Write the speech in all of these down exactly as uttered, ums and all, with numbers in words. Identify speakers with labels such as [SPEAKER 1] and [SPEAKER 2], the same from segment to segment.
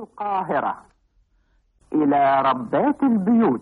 [SPEAKER 1] القاهرة إلى ربات البيوت.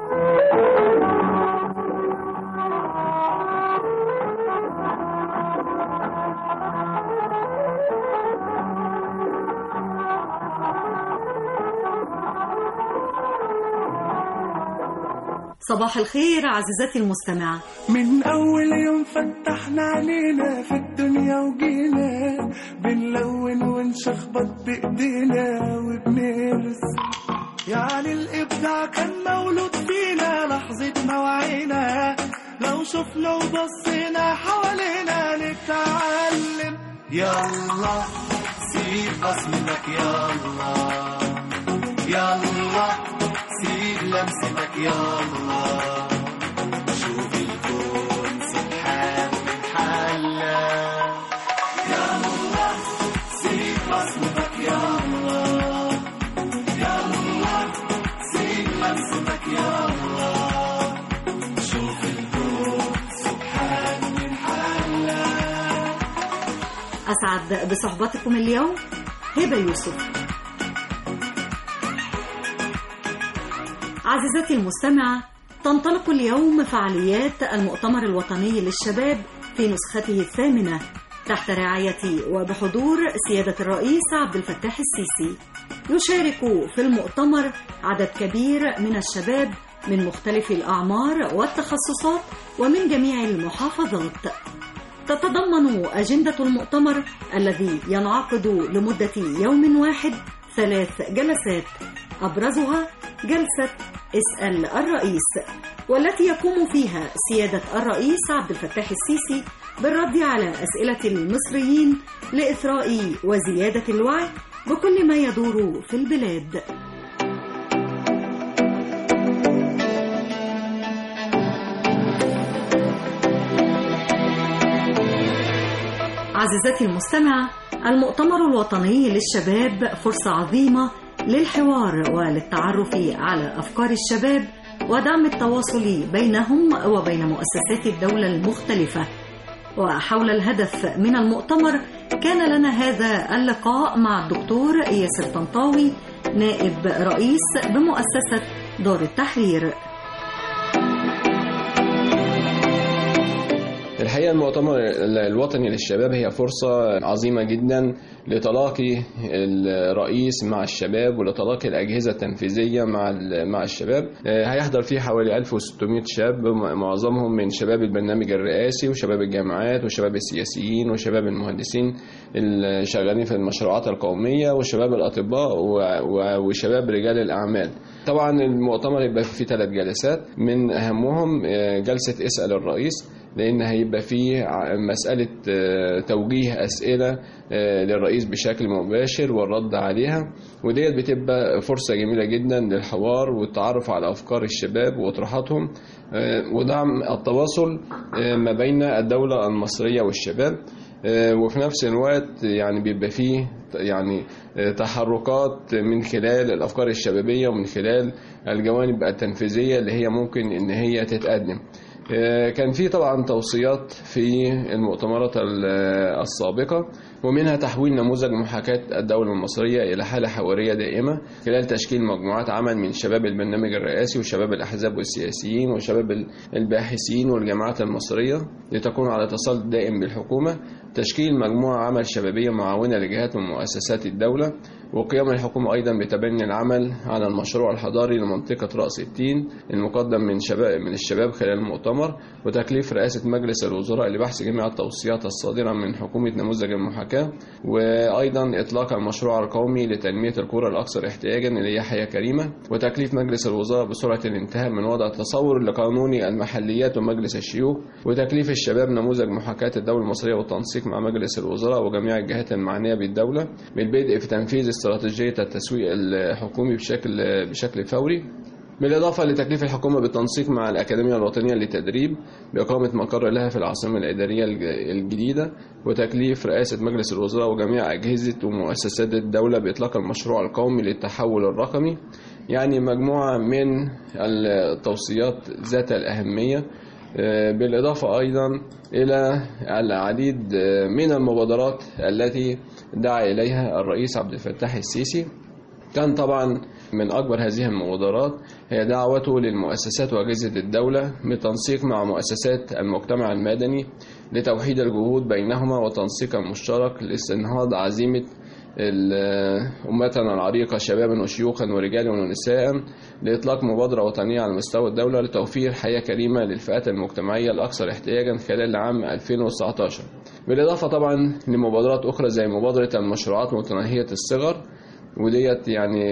[SPEAKER 2] صباح الخير عزيزتي المستمعة.
[SPEAKER 3] من أول يوم فتحنا علينا في الدنيا وجينا بنلون ونشخبط بإيدينا وبنرسم، يعني الإبداع كان مولود فينا لحظة ما وعينا، لو شفنا وبصينا حوالينا نتعلم. يلا سيب بصمتك، يلا يلا سيب لمستك، يلا شوف الكون سبحان من حلا، يلا سيب بصمتك، يلا يلا سيب لمستك، يلا شوف الكون سبحان من حلا.
[SPEAKER 2] أسعد بصحبتكم اليوم هبة يوسف. عزيزتي المستمعة، تنطلق اليوم فعاليات المؤتمر الوطني للشباب في نسخته الثامنة تحت رعاية وبحضور سيادة الرئيس عبد الفتاح السيسي. يشارك في المؤتمر عدد كبير من الشباب من مختلف الأعمار والتخصصات ومن جميع المحافظات. تتضمن أجندة المؤتمر الذي ينعقد لمدة يوم واحد ثلاث جلسات، أبرزها جلسة اسأل الرئيس، والتي يقوم فيها سيادة الرئيس عبد الفتاح السيسي بالرد على أسئلة المصريين لإثراء وزيادة الوعي بكل ما يدور في البلاد. عزيزتي المستمعة، المؤتمر الوطني للشباب فرصة عظيمة للحوار وللتعرف على أفكار الشباب ودعم التواصل بينهم وبين مؤسسات الدولة المختلفة. وحول الهدف من المؤتمر كان لنا هذا اللقاء مع الدكتور ياسر طنطاوي، نائب رئيس بمؤسسة دار التحرير.
[SPEAKER 4] الحقيقة المؤتمر الوطني للشباب هي فرصة عظيمة جدا لتلاقي الرئيس مع الشباب ولتلاقي الأجهزة التنفيذية مع مع الشباب. هيحضر فيه حوالي ألف وستمائة شاب، معظمهم من شباب البرنامج الرئاسي وشباب الجامعات وشباب السياسيين وشباب المهندسين اللي شغالين في المشروعات القومية وشباب الأطباء وشباب رجال الأعمال. طبعا المؤتمر يبقى فيه ثلاث جلسات، من أهمهم جلسة اسأل الرئيس، لأن هيبقى فيه مسألة توجيه أسئلة للرئيس بشكل مباشر والرد عليها، وديت بتبقى فرصة جميلة جدا للحوار والتعرف على أفكار الشباب وطروحاتهم ودعم التواصل ما بين الدولة المصرية والشباب. وفي نفس الوقت يعني بيبقى فيه يعني تحركات من خلال الأفكار الشبابية ومن خلال الجوانب التنفيذية اللي هي ممكن إن هي تتقدم. كان في طبعا توصيات في المؤتمرات السابقة، ومنها تحويل نموذج محاكاة الدولة المصرية إلى حالة حوارية دائمة خلال تشكيل مجموعات عمل من شباب البرنامج الرئاسي وشباب الأحزاب والسياسيين وشباب الباحثين والجامعات المصرية لتكون على اتصال دائم بالحكومة، تشكيل مجموعة عمل شبابية معاونة لجهات ومؤسسات الدولة، وقيام الحكومة أيضا بتبني العمل على المشروع الحضاري لمنطقة رأس التين المقدم من شباب من الشباب خلال المؤتمر، وتكليف رئاسة مجلس الوزراء لبحث جميع التوصيات الصادرة من حكومة نموذج المحاكاة، وأيضا إطلاق المشروع القومي لتنمية القرى الأكثر احتياجا اللي هي حياة كريمة، وتكليف مجلس الوزراء بسرعة الانتهاء من وضع تصور لقانون المحليات ومجلس الشيوخ، وتكليف الشباب نموذج محاكاة الدولة المصرية والتنسيق مع مجلس الوزراء وجميع الجهات المعنية بالدولة بالبدء في تنفيذ استراتيجية التسويق الحكومي بشكل بشكل فوري، بالإضافة لتكليف الحكومة بالتنسيق مع الأكاديمية الوطنية للتدريب بإقامة مقر لها في العاصمة الإدارية الجديدة، وتكليف رئاسة مجلس الوزراء وجميع أجهزة ومؤسسات الدولة بإطلاق المشروع القومي للتحول الرقمي. يعني مجموعة من التوصيات ذات الأهمية، بالإضافة أيضا إلى العديد من المبادرات التي دعا إليها الرئيس عبد الفتاح السيسي. كان طبعا من أكبر هذه المبادرات هي دعوته للمؤسسات وأجهزة الدولة بالتنسيق مع مؤسسات المجتمع المدني لتوحيد الجهود بينهما وتنسيق مشترك لاستنهاض عزيمة أمتنا العريقة شبابا وشيوخا ورجالا ونساء لإطلاق مبادرة وطنية على مستوى الدولة لتوفير حياة كريمة للفئات المجتمعية الأكثر احتياجا خلال عام ألفين وتسعة عشر، بالإضافة طبعا لمبادرات أخرى زي مبادرة المشروعات متناهية الصغر، وديت يعني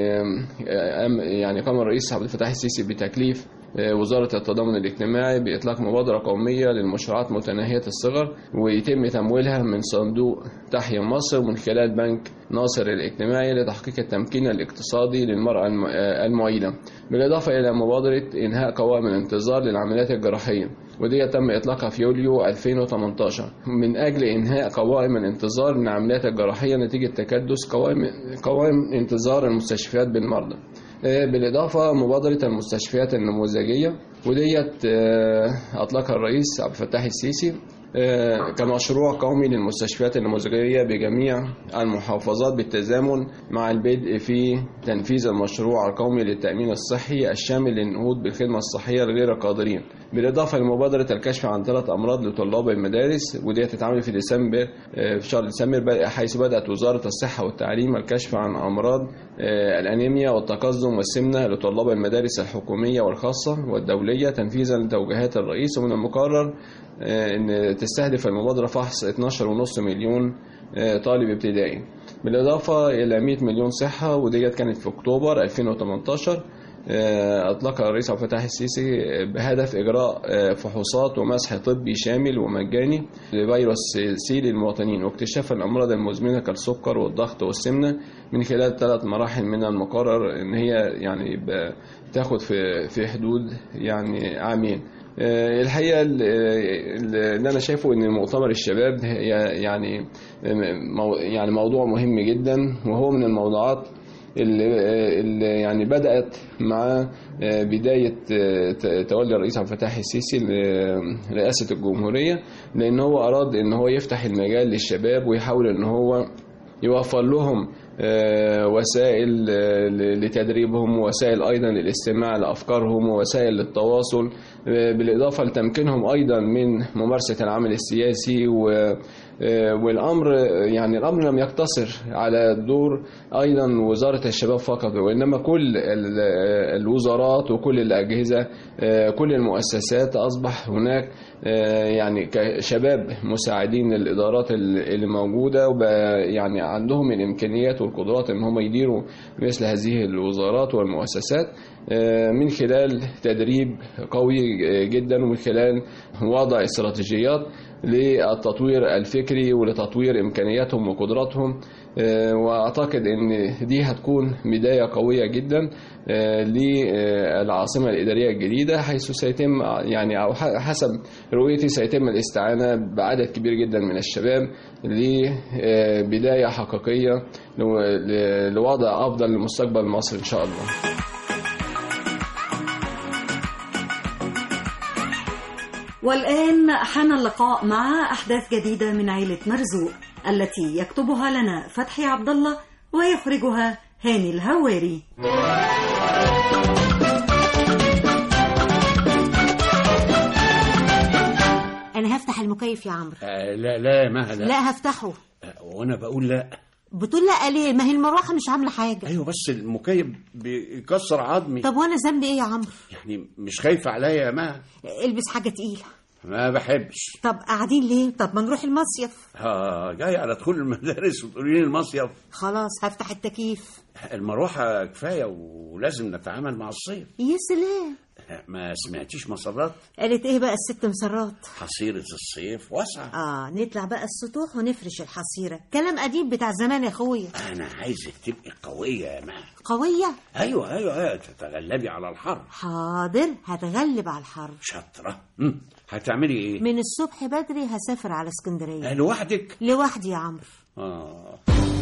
[SPEAKER 4] يعني قام الرئيس عبد الفتاح السيسي بتكليف وزارة التضامن الاجتماعي بإطلاق مبادرة قومية للمشروعات متناهية الصغر، ويتم تمويلها من صندوق تحيا مصر ومن خلال بنك ناصر الاجتماعي لتحقيق التمكين الاقتصادي للمرأة المعيلة، بالإضافة إلى مبادرة إنهاء قوائم الانتظار للعمليات الجراحية، ودي تم إطلاقها في يوليو ألفين وثمانية عشر من أجل إنهاء قوائم الانتظار للعمليات الجراحية نتيجة تكدس قوائم قوائم انتظار المستشفيات بالمرضى. بالإضافة مبادرة المستشفيات النموذجية، وديت أطلقها الرئيس عبد الفتاح السيسي كمشروع قومي للمستشفيات النموذجية بجميع المحافظات بالتزامن مع البدء في تنفيذ المشروع القومي للتأمين الصحي الشامل للنهوض بالخدمة الصحية لغير القادرين، بالإضافة لمبادرة الكشف عن ثلاث أمراض لطلاب المدارس، ودي تتعمل في ديسمبر في شهر ديسمبر، حيث بدأت وزارة الصحة والتعليم الكشف عن أمراض الأنيميا والتقزم والسمنة لطلاب المدارس الحكومية والخاصة والدولية تنفيذا لتوجيهات الرئيس. ومن المقرر أن تستهدف المبادرة فحص اثني عشر فاصلة خمسة مليون طالب ابتدائي، بالإضافة إلى مئة مليون صحة، وديت كانت في أكتوبر ألفين وثمانية عشر أطلقها الرئيس عبد الفتاح السيسي بهدف إجراء فحوصات ومسح طبي شامل ومجاني لفيروس سي للمواطنين واكتشاف الأمراض المزمنة كالسكر والضغط والسمنة من خلال ثلاث مراحل من المقرر إن هي يعني تاخد في في حدود يعني عامين. الحقيقة اللي أنا شايفه إن مؤتمر الشباب يعني يعني موضوع مهم جدا، وهو من الموضوعات اللي يعني بدأت مع بداية تولي الرئيس عبد الفتاح السيسي لرئاسة الجمهورية، لأن هو أراد إن هو يفتح المجال للشباب ويحاول إن هو يوفر لهم وسائل لتدريبهم، ووسائل أيضا للاستماع لأفكارهم، ووسائل للتواصل، بالإضافة لتمكينهم أيضا من ممارسة العمل السياسي. والأمر يعني الأمر لم يقتصر على دور أيضا وزارة الشباب فقط، وإنما كل الوزارات وكل الأجهزة كل المؤسسات أصبح هناك يعني كشباب مساعدين للإدارات اللي موجودة، ويعني عندهم الإمكانيات والقدرات إن هم يديروا مثل هذه الوزارات والمؤسسات من خلال تدريب قوي جدا ومن خلال وضع استراتيجيات للتطوير الفكري ولتطوير إمكانياتهم وقدراتهم. وأعتقد أن دي هتكون بداية قوية جدا للعاصمة الإدارية الجديدة، حيث سيتم يعني أو حسب رؤيتي سيتم الاستعانة بعدد كبير جدا من الشباب لبداية حقيقية لوضع أفضل لمستقبل مصر إن شاء الله.
[SPEAKER 2] والآن حان اللقاء مع أحداث جديدة من عائلة مرزوق التي يكتبها لنا فتحي عبد الله ويخرجها هاني الهواري.
[SPEAKER 5] أنا هفتح المكيف يا عمرو.
[SPEAKER 6] آه لا لا ما لا
[SPEAKER 5] لا هفتحه.
[SPEAKER 6] آه وأنا بقول لا.
[SPEAKER 5] بتقول لا ليه؟ ما هي المروحة مش عاملة حاجة.
[SPEAKER 6] أيوة بس المكيف بيكسر عظمي.
[SPEAKER 5] طب وأنا ذنبي إيه يا عمرو؟
[SPEAKER 6] يعني مش خايفة عليا يا ما.
[SPEAKER 5] البس حاجة تقيلة.
[SPEAKER 6] ما بحبش.
[SPEAKER 5] طب قاعدين ليه؟ طب ما نروح المصيف.
[SPEAKER 6] ها جاي على دخول المدارس وتقولي لي المصيف.
[SPEAKER 5] خلاص هفتح التكييف.
[SPEAKER 6] المروحة كفاية ولازم نتعامل مع الصيف.
[SPEAKER 5] يا سلام.
[SPEAKER 6] ما سمعتيش مسرات؟
[SPEAKER 5] قالت ايه بقى الست مسرات؟
[SPEAKER 6] حصيرة الصيف واسعة.
[SPEAKER 5] اه نطلع بقى السطوح ونفرش الحصيرة. كلام قديم بتاع زمان يا اخويا.
[SPEAKER 6] انا عايزك تبقي قوية يا ما.
[SPEAKER 5] قوية؟
[SPEAKER 6] ايوه ايوه ايوه تتغلبي على الحر.
[SPEAKER 5] حاضر هتغلب على الحر.
[SPEAKER 6] شاطرة. امم هتعملي ايه؟
[SPEAKER 5] من الصبح بدري هسافر على اسكندرية.
[SPEAKER 6] لوحدك؟
[SPEAKER 5] لوحدي يا عمرو.
[SPEAKER 6] اه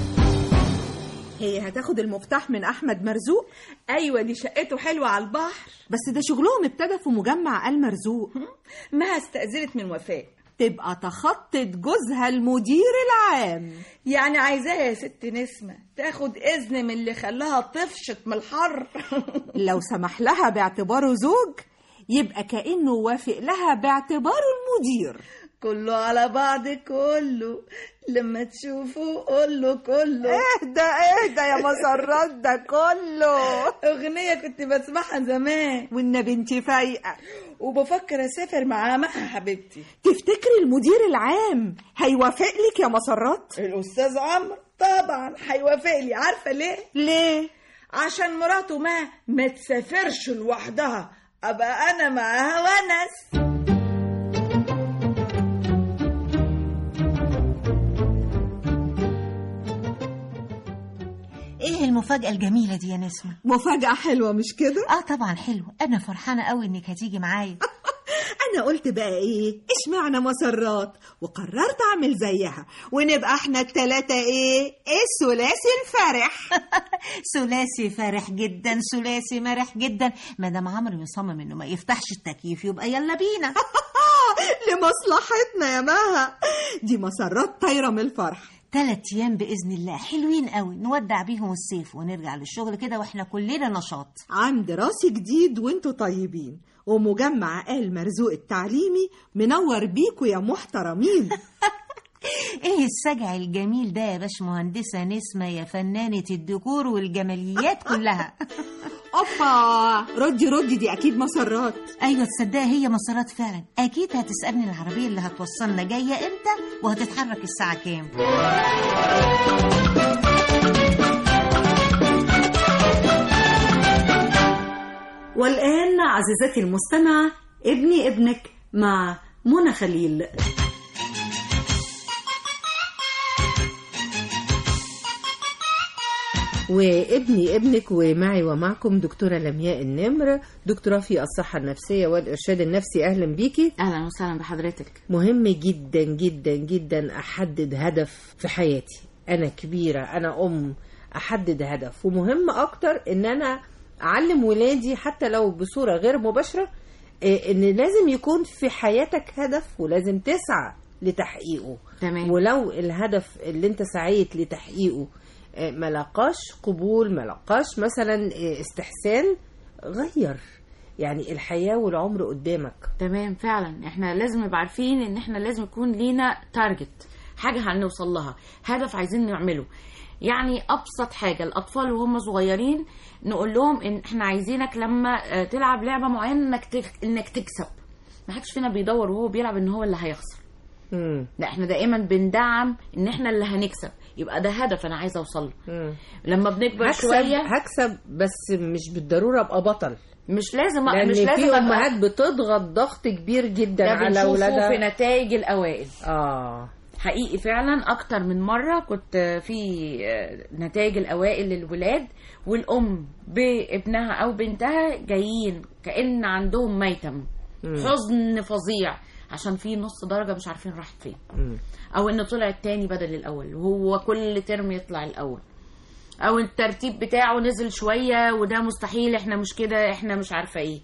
[SPEAKER 7] هي هتاخد المفتاح من احمد مرزوق. ايوه دي شقته حلوه على البحر،
[SPEAKER 8] بس ده شغلهم ابتدى في مجمع آل مرزوق.
[SPEAKER 7] ما استأذنت من وفاء. تبقى تخطط جوزها المدير العام.
[SPEAKER 8] يعني عايزاها يا ست نسمة تاخد إذن من اللي خلاها تفشت من الحر.
[SPEAKER 7] لو سمح لها باعتباره زوج يبقى كأنه وافق لها باعتباره المدير.
[SPEAKER 8] كله على بعض كله، لما تشوفه قوله كله.
[SPEAKER 7] اهدى اهدى يا مسرات، ده كله
[SPEAKER 8] أغنية كنت بسمعها زمان
[SPEAKER 7] والنبي انت فايقة.
[SPEAKER 8] وبفكر أسافر معاها مع حبيبتي.
[SPEAKER 7] تفتكري المدير العام هيوافق لك يا مسرات؟
[SPEAKER 8] الأستاذ عمرو طبعا هيوافق لي. عارفة ليه؟
[SPEAKER 7] ليه؟
[SPEAKER 8] عشان مراته ما ما تسافرش لوحدها، أبقى أنا معاها ونس.
[SPEAKER 5] ايه المفاجأة الجميلة دي يا نسمة؟
[SPEAKER 7] مفاجأة حلوة مش كده؟
[SPEAKER 5] اه طبعا حلو، انا فرحانة قوي انك هتيجي معايا.
[SPEAKER 7] انا قلت بقى ايه اشمعنى مسرات، وقررت اعمل زيها ونبقى احنا التلاتة ايه الثلاثي الفرح.
[SPEAKER 5] ثلاثي فرح جدا، ثلاثي مرح جدا. مدام عمرو مصمم انه ما يفتحش التكييف يبقى يلا بينا.
[SPEAKER 7] لمصلحتنا يا مها، دي مسرات طايرة من الفرح.
[SPEAKER 5] ثلاث ايام باذن الله حلوين قوي، نودع بيهم الصيف ونرجع للشغل كده واحنا كلنا نشاط.
[SPEAKER 7] عام دراسي جديد وانتوا طيبين، ومجمع آل مرزوق التعليمي منور بيكوا يا محترمين.
[SPEAKER 5] ايه السجع الجميل ده يا باش مهندسة نسمة يا فنانة الديكور والجماليات كلها.
[SPEAKER 7] اوبا، ردي ردي، دي اكيد مسرات.
[SPEAKER 5] ايوه تصدقي هي مسرات فعلا. اكيد هتسألني العربية اللي هتوصلنا جاية امتى وهتتحرك الساعة كام.
[SPEAKER 2] والآن عزيزتي المستمعة ابني ابنك مع منى خليل.
[SPEAKER 9] وابني ابنك ومعي ومعكم دكتورة لمياء النمر، دكتورة في الصحة النفسية والإرشاد النفسي. أهلا بيكي.
[SPEAKER 10] أهلا وسهلا بحضرتك.
[SPEAKER 9] مهم جدا جدا جدا أحدد هدف في حياتي. أنا كبيرة، أنا أم، أحدد هدف. ومهم أكتر إن أنا أعلم ولادي حتى لو بصورة غير مباشرة إن لازم يكون في حياتك هدف ولازم تسعى لتحقيقه.
[SPEAKER 10] تمام.
[SPEAKER 9] ولو الهدف اللي انت سعيت لتحقيقه ما لقاش قبول، ما لقاش مثلا استحسان، غير. يعني الحياة والعمر قدامك.
[SPEAKER 10] تمام فعلا. احنا لازم نبقى عارفين ان احنا لازم يكون لينا تارجت، حاجة هنوصل لها، هدف عايزين نعمله. يعني ابسط حاجة الاطفال وهم صغيرين نقول لهم ان احنا عايزينك لما تلعب لعبة معينة انك انك تكسب. ما حدش فينا بيدور وهو بيلعب ان هو اللي هيخسر.
[SPEAKER 9] مم.
[SPEAKER 10] لا احنا دائما بندعم ان احنا اللي هنكسب، يبقى ده هدف انا عايزه اوصل له. لما بنكبر
[SPEAKER 9] هكسب
[SPEAKER 10] شويه
[SPEAKER 9] هكسب بس مش بالضروره ابقى بطل.
[SPEAKER 10] مش لازم
[SPEAKER 9] لأن
[SPEAKER 10] مش لازم
[SPEAKER 9] في امهات بتضغط ضغط كبير جدا على اولادها
[SPEAKER 10] في نتائج الاوائل.
[SPEAKER 9] اه
[SPEAKER 10] حقيقي فعلا اكتر من مره كنت في نتائج الاوائل للولاد والام بابنها او بنتها جايين كأن عندهم ميتم، حزن فظيع عشان في نص درجة مش عارفين راحت فين، او انه طلع التاني بدل الاول وهو كل ترم يطلع الاول، او الترتيب بتاعه نزل شوية وده مستحيل، احنا مش كده، احنا مش عارفة ايه.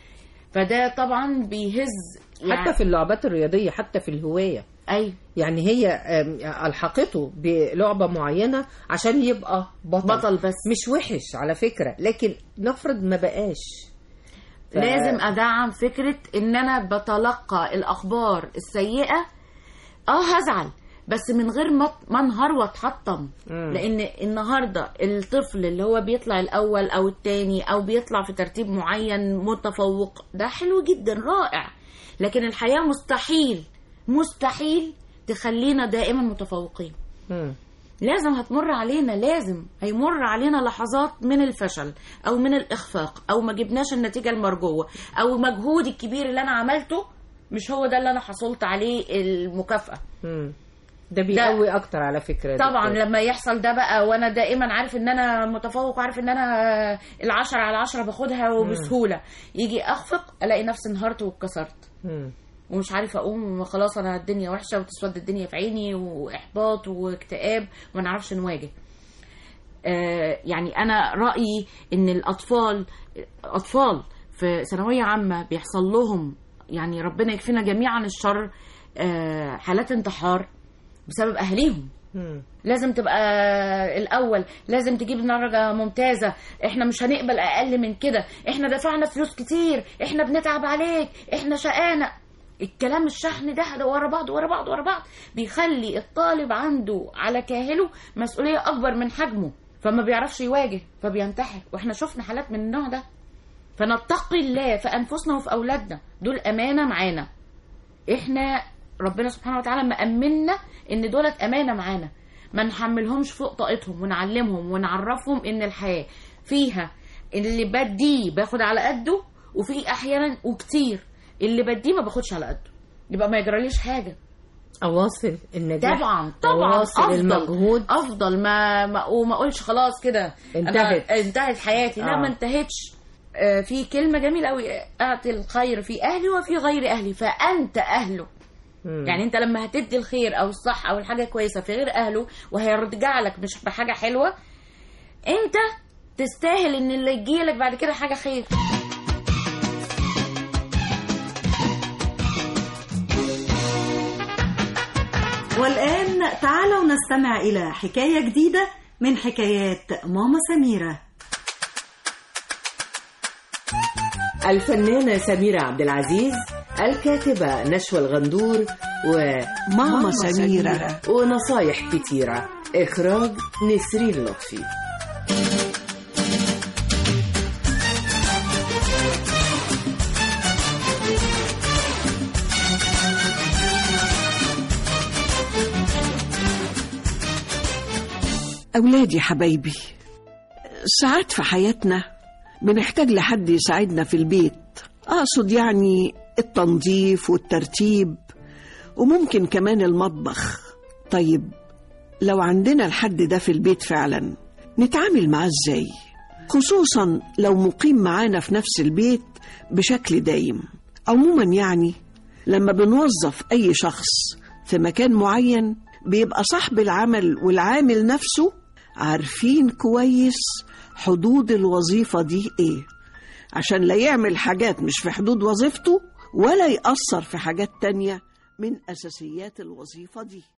[SPEAKER 10] فده طبعا بيهز
[SPEAKER 9] يعني حتى في اللعبات الرياضية، حتى في الهواية.
[SPEAKER 10] اي
[SPEAKER 9] يعني هي الحقته بلعبة معينة عشان يبقى بطل,
[SPEAKER 10] بطل بس
[SPEAKER 9] مش وحش على فكرة، لكن نفرض ما بقاش
[SPEAKER 10] ف... لازم ادعم فكرة ان انا بتلقى الاخبار السيئة. اه هزعل بس من غير ما انهار واتحطم، لان النهاردة الطفل اللي هو بيطلع الاول او التاني او بيطلع في ترتيب معين متفوق، ده حلو جدا رائع، لكن الحياة مستحيل مستحيل تخلينا دائما متفوقين.
[SPEAKER 9] مم.
[SPEAKER 10] لازم هتمر علينا، لازم هيمر علينا لحظات من الفشل او من الاخفاق او ما جبناش النتيجة المرجوة او مجهودي الكبير اللي انا عملته مش هو ده اللي انا حصلت عليه المكافأة.
[SPEAKER 9] مم. ده بيقوي اكتر على فكرة.
[SPEAKER 10] طبعا دكتور. لما يحصل ده بقى وانا دائما عارف ان انا متفوق وعارف ان انا العشرة على عشرة باخدها وبسهولة، يجي اخفق الاقي نفسي انهارت واتكسرت ومش عارفه اقوم، خلاص انا الدنيا وحشه وتسود الدنيا في عيني واحباط واكتئاب وما نعرفش نواجه. آه يعني انا رايي ان الاطفال اطفال في ثانويه عامه بيحصل لهم، يعني ربنا يكفينا جميعا الشر، آه، حالات انتحار بسبب اهاليهم. لازم تبقى الاول، لازم تجيب درجه ممتازه، احنا مش هنقبل اقل من كده، احنا دفعنا فلوس كتير، احنا بنتعب عليك، احنا شقانا. الكلام الشحن ده ورا بعض ورا بعض ورا بعض بيخلي الطالب عنده على كاهله مسؤوليه اكبر من حجمه، فما بيعرفش يواجه فبينتحر. واحنا شفنا حالات من النوع ده. فنتقي الله في انفسنا وفي اولادنا، دول امانه معانا، احنا ربنا سبحانه وتعالى مأمنا ان دولت امانه معانا، ما نحملهمش فوق طاقتهم، ونعلمهم ونعرفهم ان الحياه فيها اللي بديه باخد على قده، وفي احيانا وكتير اللي بديه ما باخدش على قده، يبقى ما يجراليش حاجه.
[SPEAKER 9] اواصل النجاح
[SPEAKER 10] طبعا طبعا
[SPEAKER 9] أواصل
[SPEAKER 10] افضل
[SPEAKER 9] المجهود،
[SPEAKER 10] افضل ما, ما وما اقولش خلاص كده
[SPEAKER 9] انتهت
[SPEAKER 10] انتهت حياتي. لا،
[SPEAKER 9] آه.
[SPEAKER 10] ما انتهتش. آه، في كلمه جميله قوي، اعطي الخير في اهلي وفي غير اهلي فانت اهله. مم. يعني انت لما هتدي الخير او الصح او الحاجه كويسه في غير اهله وهيرجع لك مش بحاجه حلوه، انت تستاهل ان اللي يجيلك بعد كده حاجه خير.
[SPEAKER 2] والآن تعالوا نستمع إلى حكاية جديدة من حكايات ماما سميرة.
[SPEAKER 9] الفنانة سميرة عبد العزيز، الكاتبة نشوى الغندور، وماما سميرة ونصايح كتيرة. إخراج نسرين لطفي.
[SPEAKER 11] أولادي حبايبي، ساعات في حياتنا بنحتاج لحد يساعدنا في البيت، أقصد يعني التنظيف والترتيب وممكن كمان المطبخ. طيب لو عندنا الحد ده في البيت فعلا نتعامل معاه ازاي؟ خصوصا لو مقيم معانا في نفس البيت بشكل دايم. عموما يعني لما بنوظف أي شخص في مكان معين بيبقى صاحب العمل والعامل نفسه عارفين كويس حدود الوظيفة دي ايه، عشان لا يعمل حاجات مش في حدود وظيفته ولا يأثر في حاجات تانية من أساسيات الوظيفة دي.